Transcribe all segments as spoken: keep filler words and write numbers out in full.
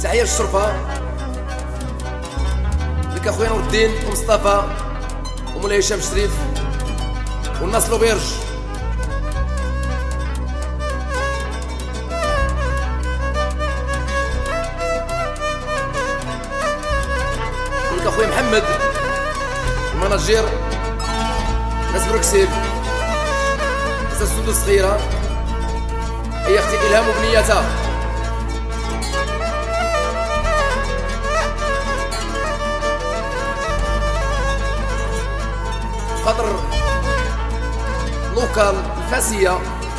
تحية للشرفة لك اخويا نور الدين ومصطفى ومولاي هشام شريف والناس لوبيرج. لك اخويا محمد المناجير ناس بروكسيل ناس سودو صغيرة. هي اختي الهام وبنيتها. خاطر لوكال الفاسية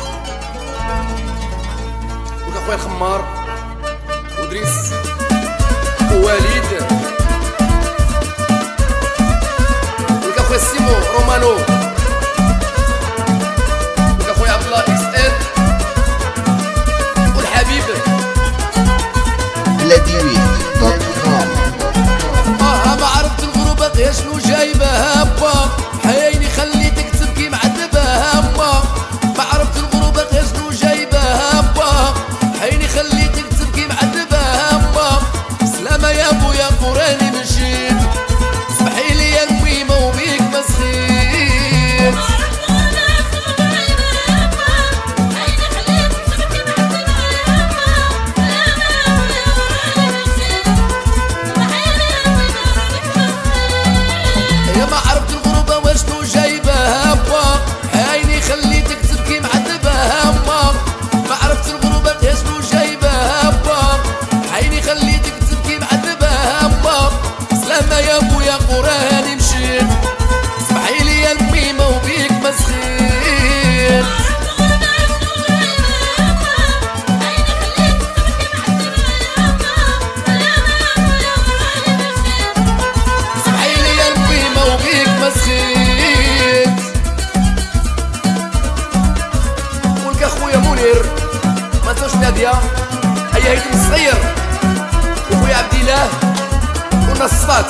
وك اخويا الخمار ودريس ووالد وك اخويا سيمو رومانو وك اخويا عبد الله اكس ال والحبيب بلاديوي دوت كوم. اه ما عرفت الغربة يا شنو جايبها با حياني خليتك تبكي معذبها با. ما عرفت الغربة يا شنو جايبها با حياني خليتك تبكي معذبها با. سلامة يا بويا قراني مشيت اسمحي لي يا الميمة وبيك مسخيت. يا ما عرفت الغربة وشنو جايبها با عيني خليتك تبكي معذبها با. ما عرفت الغربة شنو جايبها با عيني خليتك تبكي معذبها با. سلامة يا بويا قراني مشيت اسمحي لي يا الميمة وبيك مسخيت. ولك اخويا منير ما تنسوش نادية هيا هيتم الصغير وخويا عبد الله والناس الصفات.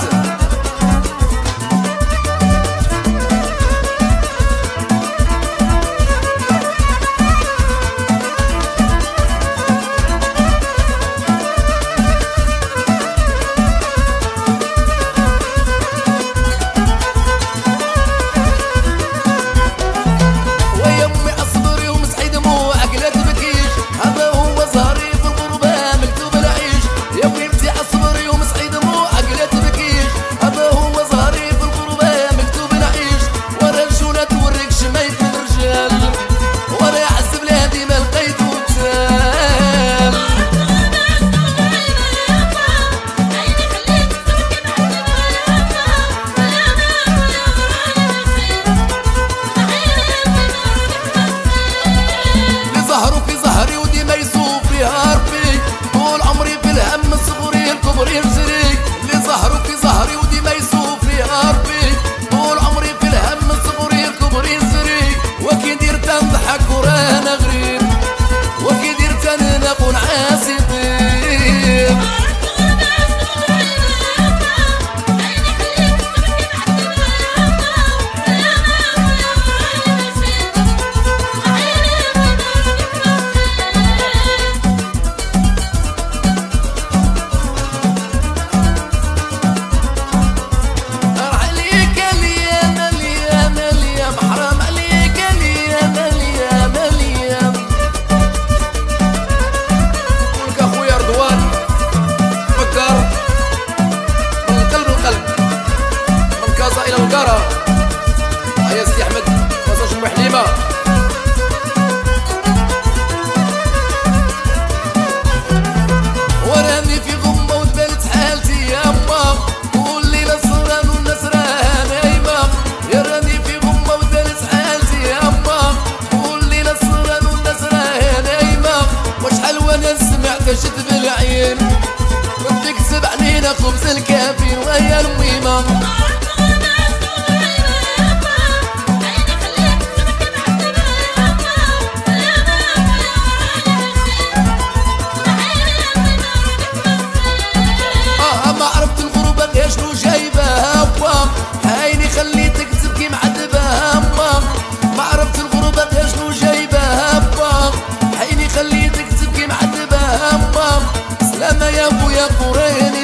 هيا سي احمد مساج ام حليمه. وراني في غمه وتبانت حالتي ياما والليله سهران والناس راها نايمه. يا راني في غمه وتبانت حالتي ياما والليله سهران والناس راها نايمه. وشحال وانا سمعت شد بالعين ربي كتب علينا خبز الكافي وهي الميمه. اما يا ابويا قريني